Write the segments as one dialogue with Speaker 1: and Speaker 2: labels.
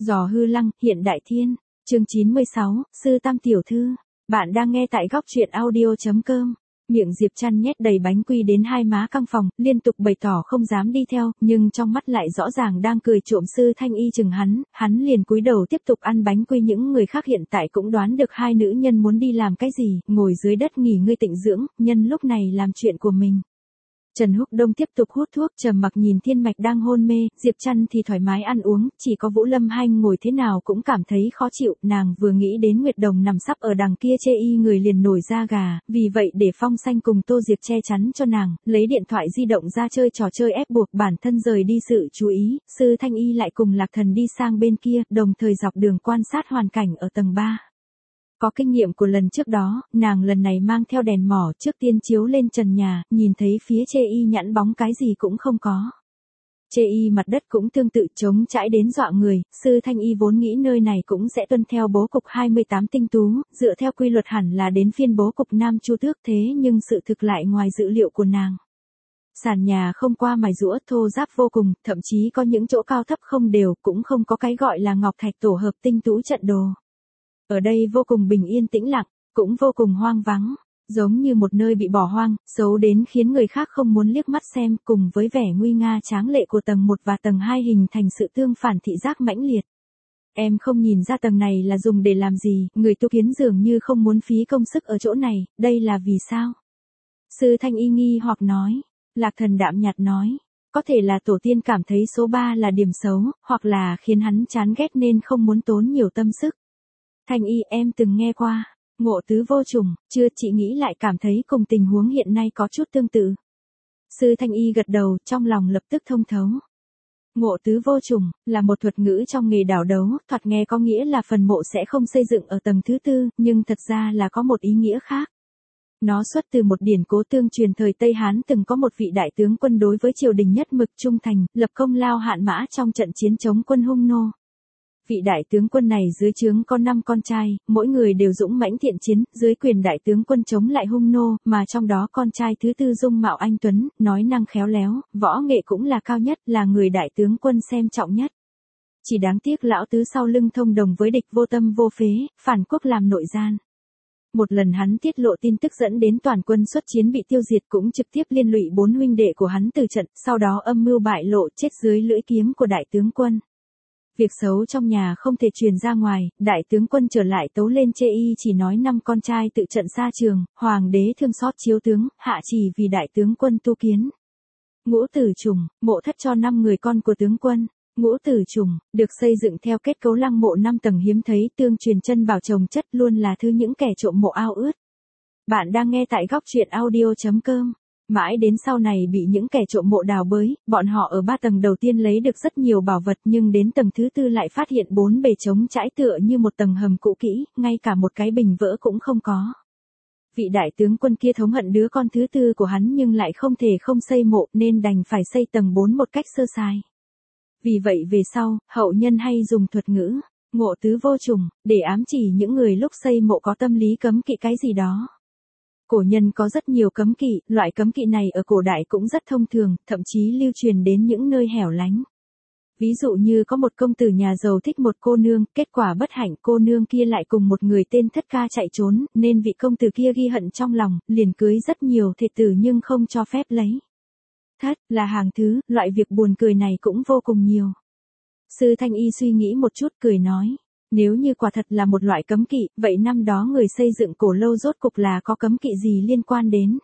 Speaker 1: Giò hư lăng, hiện đại thiên. Chương 96, Sư Tam tiểu thư. Bạn đang nghe tại góc truyện audio.com. Miệng Diệp Trăn nhét đầy bánh quy đến hai má căng phòng, liên tục bày tỏ không dám đi theo, nhưng trong mắt lại rõ ràng đang cười trộm. Sư Thanh Y chừng hắn liền cúi đầu tiếp tục ăn bánh quy. Những người khác hiện tại cũng đoán được hai nữ nhân muốn đi làm cái gì, ngồi dưới đất nghỉ ngơi tịnh dưỡng, nhân lúc này làm chuyện của mình. Trần Húc Đông tiếp tục hút thuốc, trầm mặc nhìn Thiên Mạch đang hôn mê, Diệp Trăn thì thoải mái ăn uống, chỉ có Vũ Lâm Hanh ngồi thế nào cũng cảm thấy khó chịu, nàng vừa nghĩ đến Nguyệt Đồng nằm sắp ở đằng kia chê y người liền nổi da gà, vì vậy để Phong Xanh cùng Tô Diệp che chắn cho nàng, lấy điện thoại di động ra chơi trò chơi ép buộc bản thân rời đi sự chú ý. Sư Thanh Y lại cùng Lạc Thần đi sang bên kia, đồng thời dọc đường quan sát hoàn cảnh ở tầng 3. Có kinh nghiệm của lần trước đó, nàng lần này mang theo đèn mỏ trước tiên chiếu lên trần nhà, nhìn thấy phía chê y nhẵn bóng cái gì cũng không có. Chê y mặt đất cũng tương tự trống trải đến dọa người, Sư Thanh Y vốn nghĩ nơi này cũng sẽ tuân theo bố cục 28 tinh tú, dựa theo quy luật hẳn là đến phiên bố cục Nam Chu Tước, thế nhưng sự thực lại ngoài dữ liệu của nàng. Sàn nhà không qua mài giũa, thô ráp vô cùng, thậm chí có những chỗ cao thấp không đều, cũng không có cái gọi là ngọc thạch tổ hợp tinh tú trận đồ. Ở đây vô cùng bình yên tĩnh lặng, cũng vô cùng hoang vắng, giống như một nơi bị bỏ hoang, xấu đến khiến người khác không muốn liếc mắt xem, cùng với vẻ nguy nga tráng lệ của tầng 1 và tầng 2 hình thành sự tương phản thị giác mãnh liệt. Em không nhìn ra tầng này là dùng để làm gì, người tu kiến dường như không muốn phí công sức ở chỗ này, đây là vì sao? Sư Thanh Y nghi hoặc nói, Lạc Thần đạm nhạt nói, có thể là tổ tiên cảm thấy số 3 là điểm xấu, hoặc là khiến hắn chán ghét nên không muốn tốn nhiều tâm sức. Thanh Y, em từng nghe qua, ngộ tứ vô trùng, chưa, chị nghĩ lại cảm thấy cùng tình huống hiện nay có chút tương tự. Sư Thanh Y gật đầu, trong lòng lập tức thông thấu. Ngộ tứ vô trùng, là một thuật ngữ trong nghề đảo đấu, thoạt nghe có nghĩa là phần mộ sẽ không xây dựng ở tầng thứ 4, nhưng thật ra là có một ý nghĩa khác. Nó xuất từ một điển cố tương truyền thời Tây Hán, từng có một vị đại tướng quân đối với triều đình nhất mực trung thành, lập công lao hạn mã trong trận chiến chống quân Hung Nô. Vị đại tướng quân này dưới trướng có 5 con trai, mỗi người đều dũng mãnh thiện chiến, dưới quyền đại tướng quân chống lại Hung Nô, mà trong đó con trai thứ 4 dung mạo anh tuấn, nói năng khéo léo, võ nghệ cũng là cao nhất, là người đại tướng quân xem trọng nhất. Chỉ đáng tiếc lão tứ sau lưng thông đồng với địch vô tâm vô phế, phản quốc làm nội gian. Một lần hắn tiết lộ tin tức dẫn đến toàn quân xuất chiến bị tiêu diệt, cũng trực tiếp liên lụy 4 huynh đệ của hắn từ trận, sau đó âm mưu bại lộ, chết dưới lưỡi kiếm của đại tướng quân. Việc xấu trong nhà không thể truyền ra ngoài, đại tướng quân trở lại tấu lên chê y chỉ nói 5 con trai tự trận xa trường, hoàng đế thương xót chiếu tướng, hạ chỉ vì đại tướng quân tu kiến. Ngũ tử trùng, mộ thất cho 5 người con của tướng quân. Ngũ tử trùng, được xây dựng theo kết cấu lăng mộ 5 tầng hiếm thấy, tương truyền chân bảo chồng chất, luôn là thứ những kẻ trộm mộ ao ước. Bạn đang nghe tại góc truyện audio.com. Mãi đến sau này bị những kẻ trộm mộ đào bới, bọn họ ở 3 tầng đầu tiên lấy được rất nhiều bảo vật, nhưng đến tầng thứ 4 lại phát hiện 4 bề trống trải tựa như một tầng hầm cũ kỹ, ngay cả một cái bình vỡ cũng không có. Vị đại tướng quân kia thống hận đứa con thứ 4 của hắn nhưng lại không thể không xây mộ, nên đành phải xây tầng 4 một cách sơ sài. Vì vậy về sau, hậu nhân hay dùng thuật ngữ ngộ tứ vô trùng để ám chỉ những người lúc xây mộ có tâm lý cấm kỵ cái gì đó. Cổ nhân có rất nhiều cấm kỵ, loại cấm kỵ này ở cổ đại cũng rất thông thường, thậm chí lưu truyền đến những nơi hẻo lánh. Ví dụ như có một công tử nhà giàu thích một cô nương, kết quả bất hạnh cô nương kia lại cùng một người tên Thất Ca chạy trốn, nên vị công tử kia ghi hận trong lòng, liền cưới rất nhiều thê tử nhưng không cho phép lấy. Thất là hàng thứ, loại việc buồn cười này cũng vô cùng nhiều. Sư Thanh Y suy nghĩ một chút cười nói. Nếu như quả thật là một loại cấm kỵ, vậy năm đó người xây dựng cổ lâu rốt cục là có cấm kỵ gì liên quan đến?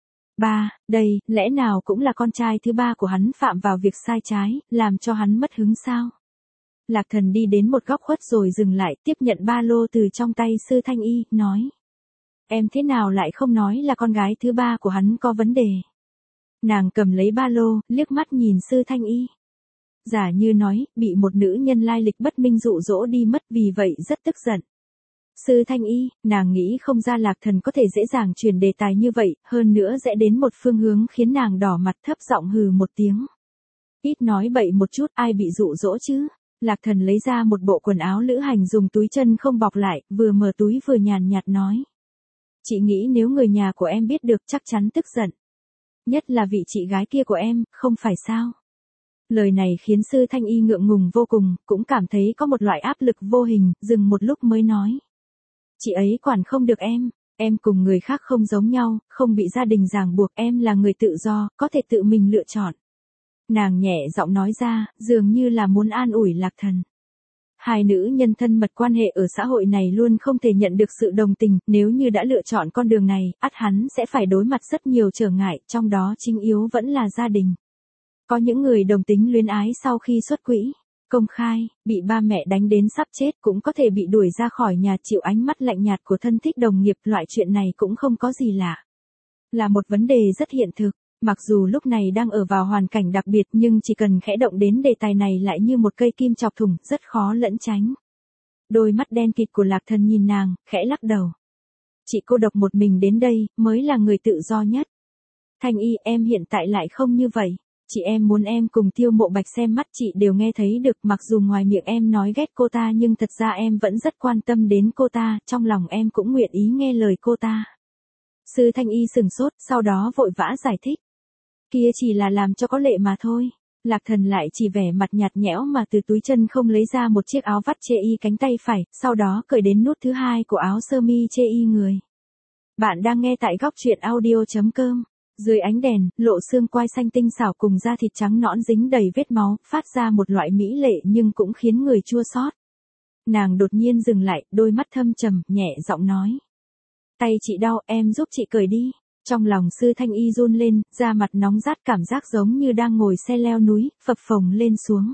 Speaker 1: Đây, lẽ nào cũng là con trai thứ 3 của hắn phạm vào việc sai trái, làm cho hắn mất hứng sao? Lạc Thần đi đến một góc khuất rồi dừng lại, tiếp nhận ba lô từ trong tay Sư Thanh Y, nói. Em thế nào lại không nói là con gái thứ 3 của hắn có vấn đề? Nàng cầm lấy ba lô, liếc mắt nhìn Sư Thanh Y. Giả như nói, bị một nữ nhân lai lịch bất minh dụ dỗ đi mất, vì vậy rất tức giận. Sư Thanh Y, nàng nghĩ không ra Lạc Thần có thể dễ dàng chuyển đề tài như vậy, hơn nữa sẽ đến một phương hướng khiến nàng đỏ mặt, thấp giọng hừ một tiếng. Ít nói bậy một chút, ai bị dụ dỗ chứ? Lạc Thần lấy ra một bộ quần áo lữ hành dùng túi chân không bọc lại, vừa mở túi vừa nhàn nhạt nói. Chị nghĩ nếu người nhà của em biết được chắc chắn tức giận. Nhất là vị chị gái kia của em, không phải sao? Lời này khiến Sư Thanh Y ngượng ngùng vô cùng, cũng cảm thấy có một loại áp lực vô hình, dừng một lúc mới nói. Chị ấy quản không được em cùng người khác không giống nhau, không bị gia đình ràng buộc, em là người tự do, có thể tự mình lựa chọn. Nàng nhẹ giọng nói ra, dường như là muốn an ủi Lạc Thần. Hai nữ nhân thân mật quan hệ ở xã hội này luôn không thể nhận được sự đồng tình, nếu như đã lựa chọn con đường này, ắt hắn sẽ phải đối mặt rất nhiều trở ngại, trong đó chính yếu vẫn là gia đình. Có những người đồng tính luyến ái sau khi xuất quỹ, công khai, bị ba mẹ đánh đến sắp chết, cũng có thể bị đuổi ra khỏi nhà, chịu ánh mắt lạnh nhạt của thân thích đồng nghiệp, loại chuyện này cũng không có gì lạ. Là một vấn đề rất hiện thực. Mặc dù lúc này đang ở vào hoàn cảnh đặc biệt, nhưng chỉ cần khẽ động đến đề tài này lại như một cây kim chọc thủng, rất khó lẩn tránh. Đôi mắt đen kịt của Lạc Thần nhìn nàng, khẽ lắc đầu. Chị cô độc một mình đến đây, mới là người tự do nhất. Thanh Y, em hiện tại lại không như vậy. Chị em muốn em cùng Tiêu Mộ Bạch xem mắt chị đều nghe thấy được, mặc dù ngoài miệng em nói ghét cô ta nhưng thật ra em vẫn rất quan tâm đến cô ta, trong lòng em cũng nguyện ý nghe lời cô ta. Sư Thanh Y sừng sốt, sau đó vội vã giải thích. Kia chỉ là làm cho có lệ mà thôi. Lạc Thần lại chỉ vẻ mặt nhạt nhẽo mà từ túi chân không lấy ra một chiếc áo vắt chê y cánh tay phải, sau đó cởi đến nút thứ hai của áo sơ mi chê y người. Bạn đang nghe tại góc truyện audio.com. Dưới ánh đèn, lộ xương quai xanh tinh xảo cùng da thịt trắng nõn dính đầy vết máu, phát ra một loại mỹ lệ nhưng cũng khiến người chua xót. Nàng đột nhiên dừng lại, đôi mắt thâm trầm, nhẹ giọng nói. Tay chị đau, em giúp chị cởi đi. Trong lòng Sư Thanh Y run lên, da mặt nóng rát, cảm giác giống như đang ngồi xe leo núi, phập phồng lên xuống.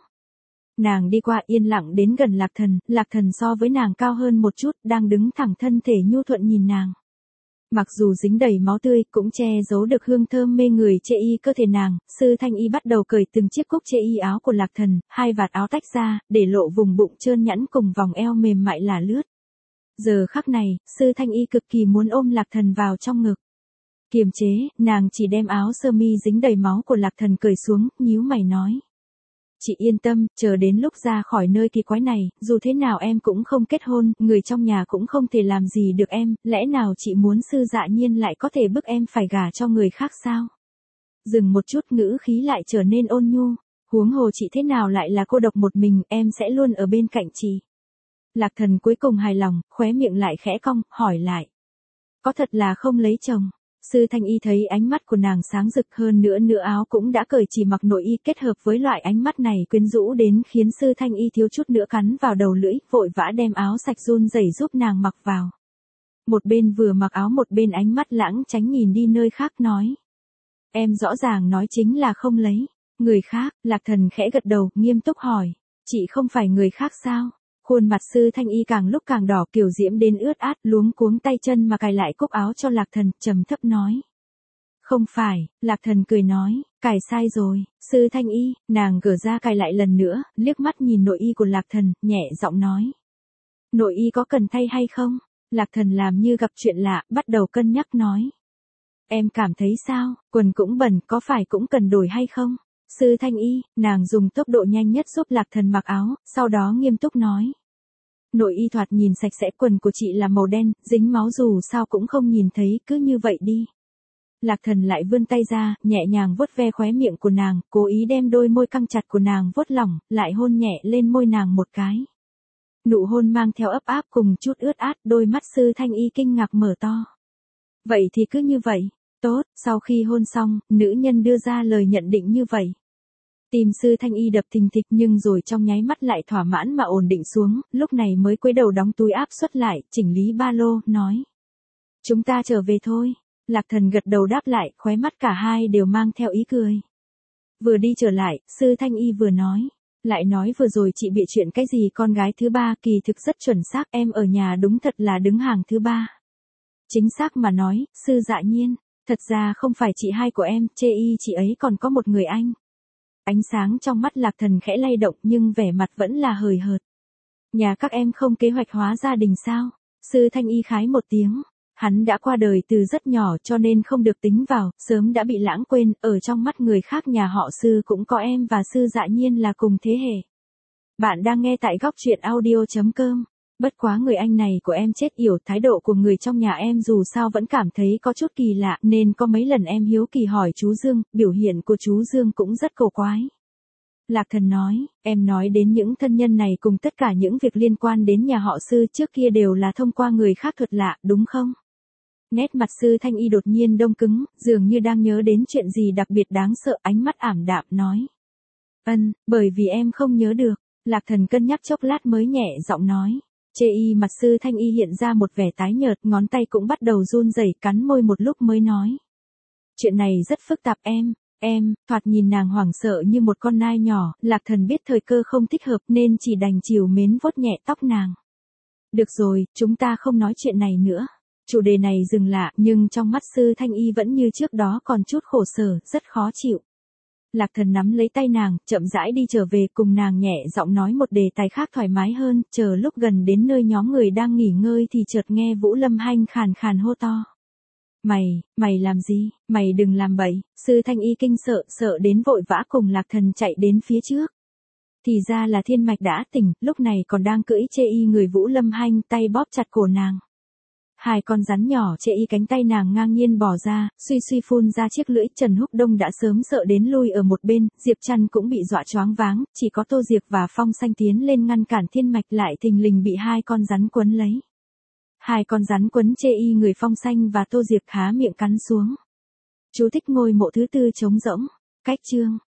Speaker 1: Nàng đi qua yên lặng đến gần Lạc Thần so với nàng cao hơn một chút, đang đứng thẳng thân thể nhu thuận nhìn nàng. Mặc dù dính đầy máu tươi, cũng che giấu được hương thơm mê người chê y cơ thể nàng, Sư Thanh Y bắt đầu cởi từng chiếc cúc chê y áo của Lạc Thần, hai vạt áo tách ra, để lộ vùng bụng trơn nhẵn cùng vòng eo mềm mại là lướt. Giờ khắc này, Sư Thanh Y cực kỳ muốn ôm Lạc Thần vào trong ngực. Kiềm chế, nàng chỉ đem áo sơ mi dính đầy máu của Lạc Thần cởi xuống, nhíu mày nói. Chị yên tâm, chờ đến lúc ra khỏi nơi kỳ quái này, dù thế nào em cũng không kết hôn, người trong nhà cũng không thể làm gì được em, lẽ nào chị muốn Sư Dạ Nhiên lại có thể bức em phải gả cho người khác sao? Dừng một chút, ngữ khí lại trở nên ôn nhu, huống hồ chị thế nào lại là cô độc một mình, em sẽ luôn ở bên cạnh chị. Lạc Thần cuối cùng hài lòng, khóe miệng lại khẽ cong, hỏi lại. Có thật là không lấy chồng? Sư Thanh Y thấy ánh mắt của nàng sáng rực, hơn nữa áo cũng đã cởi, chỉ mặc nội y, kết hợp với loại ánh mắt này quyến rũ đến khiến Sư Thanh Y thiếu chút nữa cắn vào đầu lưỡi, vội vã đem áo sạch run rẩy giúp nàng mặc vào. Một bên vừa mặc áo một bên ánh mắt lãng tránh nhìn đi nơi khác nói. Em rõ ràng nói chính là không lấy. Người khác, Lạc Thần khẽ gật đầu, nghiêm túc hỏi. Chị không phải người khác sao? Khuôn mặt Sư Thanh Y càng lúc càng đỏ, kiểu diễm đến ướt át, luống cuống tay chân mà cài lại cúc áo cho Lạc Thần, trầm thấp nói. Không phải, Lạc Thần cười nói, cài sai rồi. Sư Thanh Y, nàng gỡ ra cài lại lần nữa, liếc mắt nhìn nội y của Lạc Thần, nhẹ giọng nói. Nội y có cần thay hay không? Lạc Thần làm như gặp chuyện lạ, bắt đầu cân nhắc nói. Em cảm thấy sao, quần cũng bẩn, có phải cũng cần đổi hay không? Sư Thanh Y, nàng dùng tốc độ nhanh nhất giúp Lạc Thần mặc áo, sau đó nghiêm túc nói. Nội y thoạt nhìn sạch sẽ, quần của chị là màu đen, dính máu dù sao cũng không nhìn thấy, cứ như vậy đi. Lạc Thần lại vươn tay ra, nhẹ nhàng vuốt ve khóe miệng của nàng, cố ý đem đôi môi căng chặt của nàng vuốt lỏng, lại hôn nhẹ lên môi nàng một cái. Nụ hôn mang theo ấp áp cùng chút ướt át, đôi mắt Sư Thanh Y kinh ngạc mở to. Vậy thì cứ như vậy. Tốt, sau khi hôn xong, nữ nhân đưa ra lời nhận định như vậy. Tim Sư Thanh Y đập thình thịch nhưng rồi trong nháy mắt lại thỏa mãn mà ổn định xuống, lúc này mới cúi đầu đóng túi áp suất lại, chỉnh lý ba lô, nói. Chúng ta trở về thôi. Lạc Thần gật đầu đáp lại, khóe mắt cả hai đều mang theo ý cười. Vừa đi trở lại, Sư Thanh Y vừa nói. Lại nói vừa rồi chị bịa chuyện cái gì con gái thứ ba, kỳ thực rất chuẩn xác, em ở nhà đúng thật là đứng hàng thứ ba. Chính xác mà nói, Sư Dạ Nhiên, thật ra không phải chị hai của em, chê y chị ấy còn có một người anh. Ánh sáng trong mắt Lạc Thần khẽ lay động nhưng vẻ mặt vẫn là hời hợt. Nhà các em không kế hoạch hóa gia đình sao? Sư Thanh Y khái một tiếng. Hắn đã qua đời từ rất nhỏ cho nên không được tính vào, sớm đã bị lãng quên, ở trong mắt người khác nhà họ Sư cũng có em và Sư Dạ Nhiên là cùng thế hệ. Bạn đang nghe tại góc truyện audio.com. Bất quá người anh này của em chết yểu, thái độ của người trong nhà em dù sao vẫn cảm thấy có chút kỳ lạ, nên có mấy lần em hiếu kỳ hỏi chú Dương, biểu hiện của chú Dương cũng rất cổ quái. Lạc Thần nói, em nói đến những thân nhân này cùng tất cả những việc liên quan đến nhà họ Sư trước kia đều là thông qua người khác thuật lạ, đúng không? Nét mặt Sư Thanh Y đột nhiên đông cứng, dường như đang nhớ đến chuyện gì đặc biệt đáng sợ, ánh mắt ảm đạm nói. Bởi vì em không nhớ được. Lạc Thần cân nhắc chốc lát mới nhẹ giọng nói. Chê y mặt Sư Thanh Y hiện ra một vẻ tái nhợt, ngón tay cũng bắt đầu run rẩy, cắn môi một lúc mới nói. Chuyện này rất phức tạp em, thoạt nhìn nàng hoảng sợ như một con nai nhỏ, Lạc Thần biết thời cơ không thích hợp nên chỉ đành trìu mến vuốt nhẹ tóc nàng. Được rồi, chúng ta không nói chuyện này nữa. Chủ đề này dừng lạ, nhưng trong mắt Sư Thanh Y vẫn như trước đó còn chút khổ sở, rất khó chịu. Lạc Thần nắm lấy tay nàng, chậm rãi đi trở về, cùng nàng nhẹ giọng nói một đề tài khác thoải mái hơn, chờ lúc gần đến nơi nhóm người đang nghỉ ngơi thì chợt nghe Vũ Lâm Hanh khàn khàn hô to. Mày làm gì, mày đừng làm bậy. Sư Thanh Y kinh sợ đến vội vã cùng Lạc Thần chạy đến phía trước. Thì ra là Thiên Mạch đã tỉnh, lúc này còn đang cưỡi chê y người Vũ Lâm Hanh, tay bóp chặt cổ nàng. Hai con rắn nhỏ chê y cánh tay nàng ngang nhiên bỏ ra, suy phun ra chiếc lưỡi. Trần Húc Đông đã sớm sợ đến lui ở một bên, Diệp Trăn cũng bị dọa choáng váng, chỉ có Tô Diệp và Phong Xanh tiến lên ngăn cản Thiên Mạch, lại thình lình bị hai con rắn quấn lấy. Hai con rắn quấn chê y người Phong Xanh và Tô Diệp há miệng cắn xuống. Chú thích ngôi mộ thứ tư trống rỗng. Cách chương.